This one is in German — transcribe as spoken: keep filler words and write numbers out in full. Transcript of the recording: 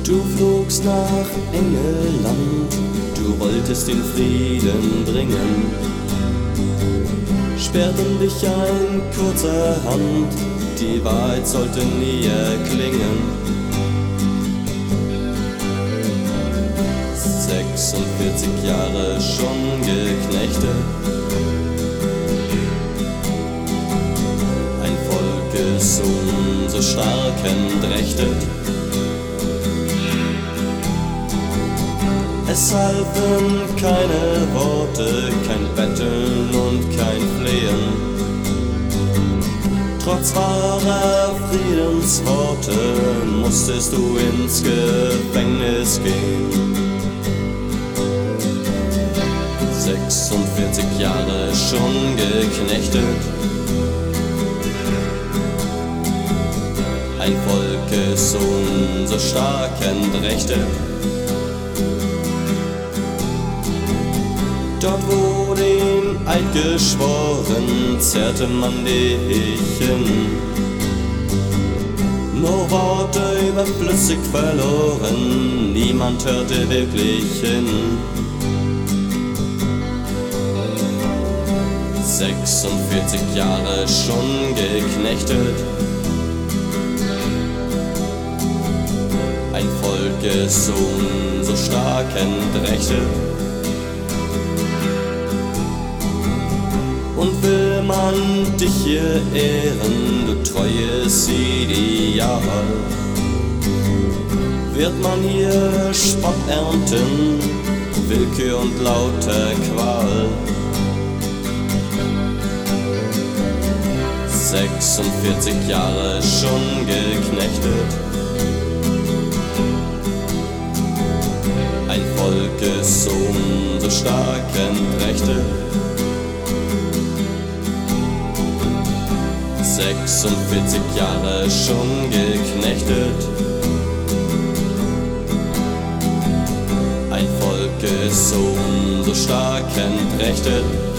Du flogst nach England, du wolltest den Frieden bringen, sperrten dich ein kurzerhand, die Wahrheit sollte nie erklingen. sechsundvierzig Jahre schon geknechtet, ein Volk ist umso stark entrechtet. Es halfen keine Worte, kein Betteln und kein Flehen. Trotz wahrer Friedensworte musstest du ins Gefängnis gehen. sechsundvierzig Jahre schon geknechtet, ein Volk ist umso stark entrechtet. Dort, wo den Eid geschworen, zerrte man dich hin. Nur Worte überflüssig verloren, niemand hörte wirklich hin. sechsundvierzig Jahre schon geknechtet, ein Volk ist umso stark entrechtet. Und will man dich hier ehren, du treues Ideal, wird man hier Spott ernten, Willkür und lauter Qual. sechsundvierzig Jahre schon geknechtet, ein Volk ist umso stark entrechtet. sechsundvierzig Jahre schon geknechtet, ein Volk ist umso stark entrechtet.